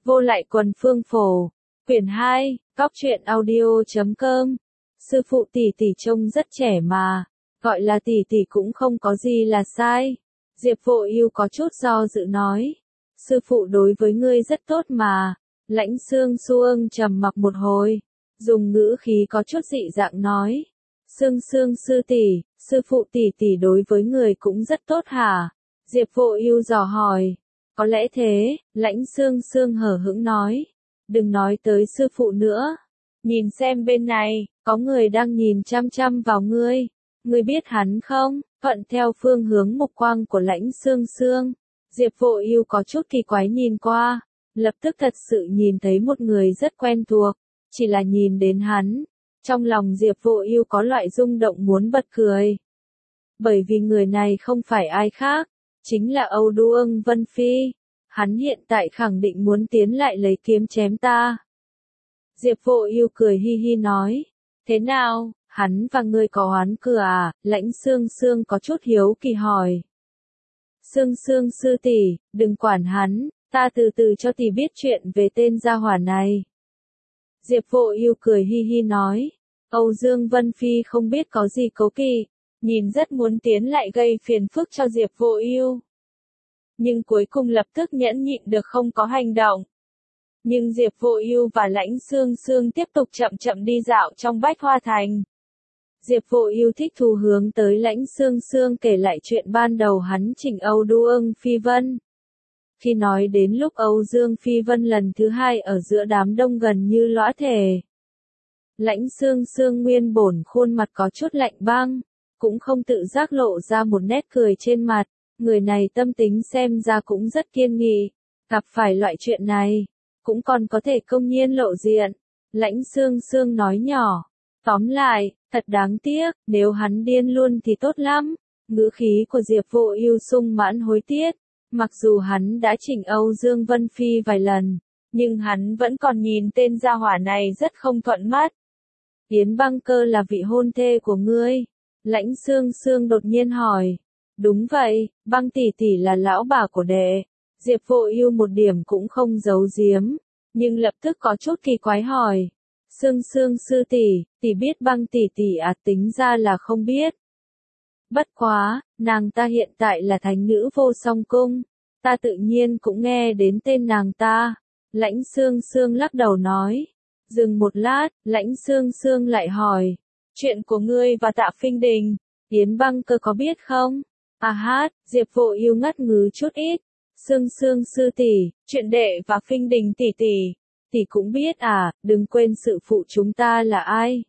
Vô lại quần phương phổ. Quyển 2, Cóc truyện audio.com. Sư phụ tỷ tỷ trông rất trẻ mà, gọi là tỷ tỷ cũng không có gì là sai. Diệp Vô Ưu có chút do dự nói. Sư phụ đối với ngươi rất tốt mà. Lãnh Xương Xương trầm mặc một hồi, dùng ngữ khí có chút dị dạng nói. Xương Xương sư tỷ, sư phụ tỷ tỷ đối với người cũng rất tốt hả? Diệp Vô Ưu dò hỏi. Có lẽ thế, Lãnh Xương Xương hờ hững nói. Đừng nói tới sư phụ nữa. Nhìn xem bên này, có người đang nhìn chăm chăm vào ngươi. Ngươi biết hắn không? Thuận theo phương hướng mục quang của Lãnh Xương Xương. Diệp Vô Ưu có chút kỳ quái nhìn qua, lập tức thật sự nhìn thấy một người rất quen thuộc. Chỉ là nhìn đến hắn, trong lòng Diệp Vô Ưu có loại rung động muốn bật cười. Bởi vì người này không phải ai khác, chính là Âu Đuông Vân Phi. Hắn hiện tại khẳng định muốn tiến lại lấy kiếm chém ta. Diệp Vô Ưu cười hi hi nói. Thế nào, hắn và ngươi có oán cừu à? Lãnh Xương Xương có chút hiếu kỳ hỏi. Xương Xương sư tỷ, đừng quản hắn, ta từ từ cho tỷ biết chuyện về tên gia hỏa này. Diệp Vô Ưu cười hi hi nói. Âu Dương Vân Phi không biết có gì cố kỵ, nhìn rất muốn tiến lại gây phiền phức cho Diệp Vô Ưu. Nhưng cuối cùng lập tức nhẫn nhịn được không có hành động. Nhưng Diệp Vô Ưu và Lãnh Xương Xương tiếp tục chậm chậm đi dạo trong Bách Hoa Thành. Diệp Vô Ưu thích thú hướng tới Lãnh Xương Xương kể lại chuyện ban đầu hắn chỉnh Âu Đuông Phi Vân. Khi nói đến lúc Âu Dương Phi Vân lần thứ hai ở giữa đám đông gần như lõa thể. Lãnh Xương Xương nguyên bổn khuôn mặt có chút lạnh băng, cũng không tự giác lộ ra một nét cười trên mặt. Người này tâm tính xem ra cũng rất kiên nghị, gặp phải loại chuyện này, cũng còn có thể công nhiên lộ diện. Lãnh Xương Xương nói nhỏ. Tóm lại, thật đáng tiếc, nếu hắn điên luôn thì tốt lắm. Ngữ khí của Diệp Vô Ưu sung mãn hối tiếc. Mặc dù hắn đã chỉnh Âu Dương Vân Phi vài lần, nhưng hắn vẫn còn nhìn tên gia hỏa này rất không thuận mắt. Yến Băng Cơ là vị hôn thê của ngươi? Lãnh Xương Xương đột nhiên hỏi. Đúng vậy, Băng tỷ tỷ là lão bà của đệ. Diệp Vô Ưu một điểm cũng không giấu giếm, nhưng lập tức có chút kỳ quái hỏi. Xương Xương sư tỷ, tỷ biết Băng tỷ tỷ à? Tính ra là không biết. Bất quá, nàng ta hiện tại là thánh nữ Vô Song Cung, ta tự nhiên cũng nghe đến tên nàng ta. Lãnh Xương Xương lắc đầu nói. Dừng một lát, Lãnh Xương Xương lại hỏi. Chuyện của ngươi và Tạ Phinh Đình, Yến Băng Cơ có biết không? À hát, Diệp Vô Ưu ngắt ngứ chút ít. Xương Xương sư tỷ, chuyện đệ và Phinh Đình tỷ tỷ cũng biết à? Đừng quên sư phụ chúng ta là ai.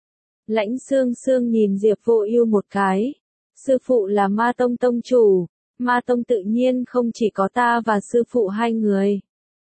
Lãnh Xương Xương nhìn Diệp Vô Ưu một cái. Sư phụ là Ma Tông tông chủ, Ma Tông tự nhiên không chỉ có ta và sư phụ hai người.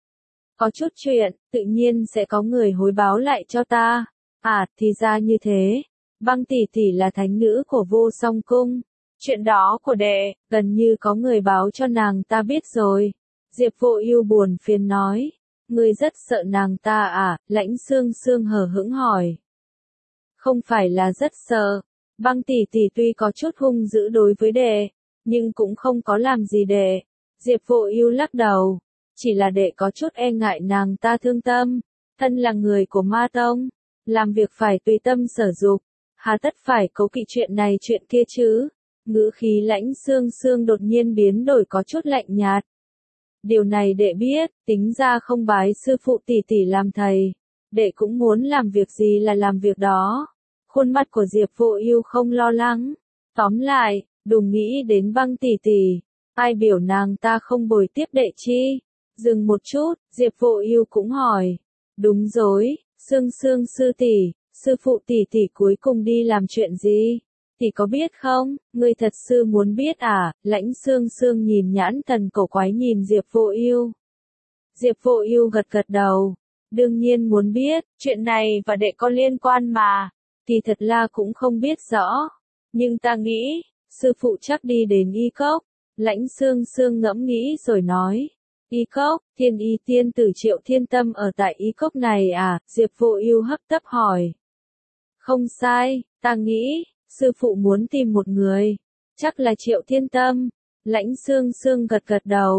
Có chút chuyện, tự nhiên sẽ có người hối báo lại cho ta. À, thì ra như thế. Băng tỷ tỷ là thánh nữ của Vô Song Cung. Chuyện đó của đệ, gần như có người báo cho nàng ta biết rồi. Diệp Vô Ưu buồn phiền nói. Ngươi rất sợ nàng ta à? Lãnh Xương Xương hờ hững hỏi. Không phải là rất sợ. Băng tỷ tỷ tuy có chút hung dữ đối với đệ, nhưng cũng không có làm gì đệ. Diệp Vô Ưu lắc đầu. Chỉ là đệ có chút e ngại nàng ta thương tâm. Thân là người của Ma Tông, làm việc phải tùy tâm sở dục, hà tất phải cố kỵ chuyện này chuyện kia chứ. Ngữ khí Lãnh Xương Xương đột nhiên biến đổi có chút lạnh nhạt. Điều này đệ biết, tính ra không bái sư phụ tỷ tỷ làm thầy, đệ cũng muốn làm việc gì là làm việc đó. Khuôn mặt của Diệp Vô Ưu không lo lắng. Tóm lại, đừng nghĩ đến Băng tỷ tỷ, ai biểu nàng ta không bồi tiếp đệ chi? Dừng một chút, Diệp Vô Ưu cũng hỏi. Đúng rồi, Xương Xương sư tỷ, sư phụ tỷ tỷ cuối cùng đi làm chuyện gì? Tỷ có biết không? Ngươi thật sự muốn biết à? Lãnh Xương Xương nhìn nhãn thần cổ quái nhìn Diệp Vô Ưu. Diệp Vô Ưu gật gật đầu. Đương nhiên muốn biết, chuyện này và đệ có liên quan mà. Thì thật là cũng không biết rõ. Nhưng ta nghĩ, sư phụ chắc đi đến Y Cốc. Lãnh Xương Xương ngẫm nghĩ rồi nói. Y Cốc, Thiên Y tiên tử Triệu Thiên Tâm ở tại Y Cốc này à? Diệp Vô Ưu hấp tấp hỏi. Không sai, ta nghĩ, sư phụ muốn tìm một người. Chắc là Triệu Thiên Tâm. Lãnh Xương Xương gật gật đầu.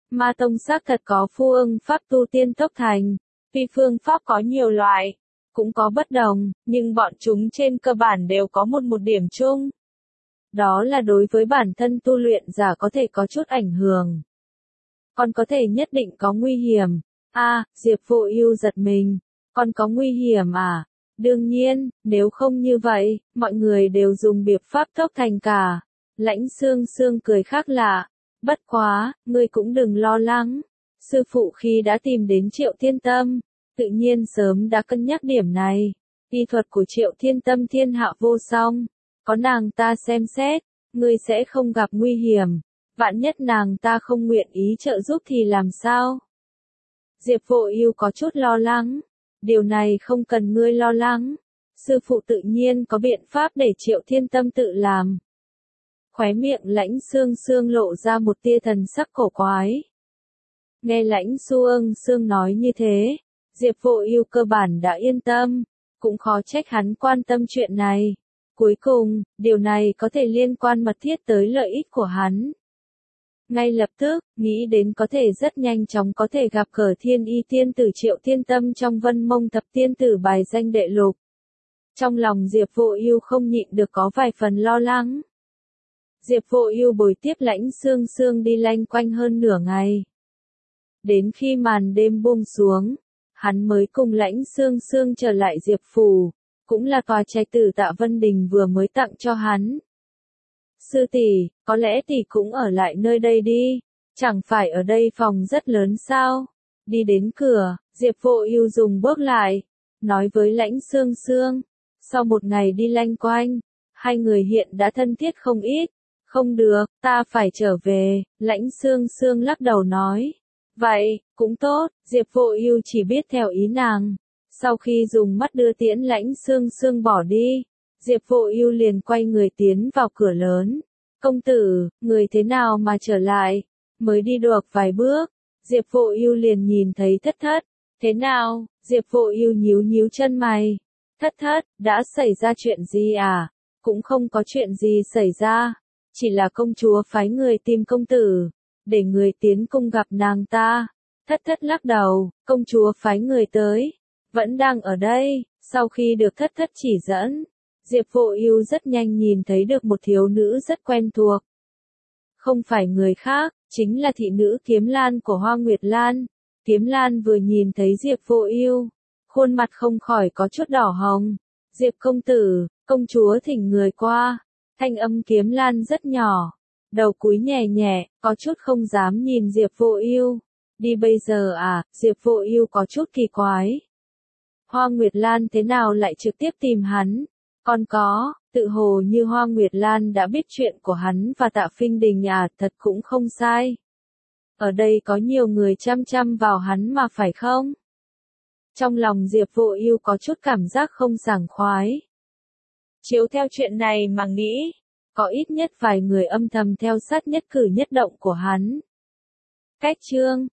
Ma tông xác thật có phu ưng pháp tu tiên tốc thành. Tuy phương pháp có nhiều loại, cũng có bất đồng, nhưng bọn chúng trên cơ bản đều có một điểm chung. Đó là đối với bản thân tu luyện giả có thể có chút ảnh hưởng. Còn có thể nhất định có nguy hiểm. Diệp Vô Ưu giật mình. Còn có nguy hiểm à? Đương nhiên, nếu không như vậy, mọi người đều dùng biện pháp tốc thành cả. Lãnh Xương Xương cười khác lạ. Bất quá, ngươi cũng đừng lo lắng. Sư phụ khi đã tìm đến Triệu Thiên Tâm, tự nhiên sớm đã cân nhắc điểm này. Y thuật của Triệu Thiên Tâm thiên hạ vô song. Có nàng ta xem xét, ngươi sẽ không gặp nguy hiểm. Vạn nhất nàng ta không nguyện ý trợ giúp thì làm sao? Diệp Vô Ưu có chút lo lắng. Điều này không cần ngươi lo lắng. Sư phụ tự nhiên có biện pháp để Triệu Thiên Tâm tự làm. Khóe miệng Lãnh Xương Xương lộ ra một tia thần sắc cổ quái. Nghe Lãnh Xương Xương nói như thế, Diệp Vô Ưu cơ bản đã yên tâm, cũng khó trách hắn quan tâm chuyện này. Cuối cùng, điều này có thể liên quan mật thiết tới lợi ích của hắn. Ngay lập tức, nghĩ đến có thể rất nhanh chóng có thể gặp Cờ Thiên Y tiên tử Triệu Thiên Tâm trong Vân Mông Thập Tiên tử bài danh đệ lục. Trong lòng Diệp Vô Ưu không nhịn được có vài phần lo lắng. Diệp Vô Ưu bồi tiếp Lãnh Xương Xương đi loanh quanh hơn nửa ngày. Đến khi màn đêm buông xuống, hắn mới cùng Lãnh Xương Xương trở lại Diệp phủ, cũng là tòa trạch tử Tạ Vân Đình vừa mới tặng cho hắn. Sư tỷ, có lẽ tỷ cũng ở lại nơi đây đi, chẳng phải ở đây phòng rất lớn sao? Đi đến cửa, Diệp Vô Ưu dùng bước lại, nói với Lãnh Xương Xương. Sau một ngày đi loanh quanh, hai người hiện đã thân thiết không ít. Không được, ta phải trở về, Lãnh Xương Xương lắc đầu nói. Vậy, cũng tốt, Diệp Vô Ưu chỉ biết theo ý nàng. Sau khi dùng mắt đưa tiễn Lãnh Xương Xương bỏ đi, Diệp Vô Ưu liền quay người tiến vào cửa lớn. Công tử, người thế nào mà trở lại? Mới đi được vài bước, Diệp Vô Ưu liền nhìn thấy Thất Thất. Thế nào? Diệp Vô Ưu nhíu nhíu chân mày. Thất Thất, đã xảy ra chuyện gì à? Cũng không có chuyện gì xảy ra. Chỉ là công chúa phái người tìm công tử, để người tiến cung gặp nàng ta. Thất Thất lắc đầu, công chúa phái người tới, vẫn đang ở đây. Sau khi được Thất Thất chỉ dẫn, Diệp Vô Ưu rất nhanh nhìn thấy được một thiếu nữ rất quen thuộc. Không phải người khác, chính là thị nữ Kiếm Lan của Hoa Nguyệt Lan. Kiếm Lan vừa nhìn thấy Diệp Vô Ưu, khuôn mặt không khỏi có chút đỏ hồng. Diệp công tử, công chúa thỉnh người qua. Thanh âm Kiếm Lan rất nhỏ, đầu cúi nhẹ nhẹ, có chút không dám nhìn Diệp Vô Ưu. Đi bây giờ à? Diệp Vô Ưu có chút kỳ quái. Hoa Nguyệt Lan thế nào lại trực tiếp tìm hắn? Còn có, tự hồ như Hoa Nguyệt Lan đã biết chuyện của hắn và Tạ Phinh Đình à, thật cũng không sai. Ở đây có nhiều người chăm chăm vào hắn mà phải không? Trong lòng Diệp Vô Ưu có chút cảm giác không sảng khoái. Chiếu theo chuyện này mà nghĩ, có ít nhất vài người âm thầm theo sát nhất cử nhất động của hắn. Cách chương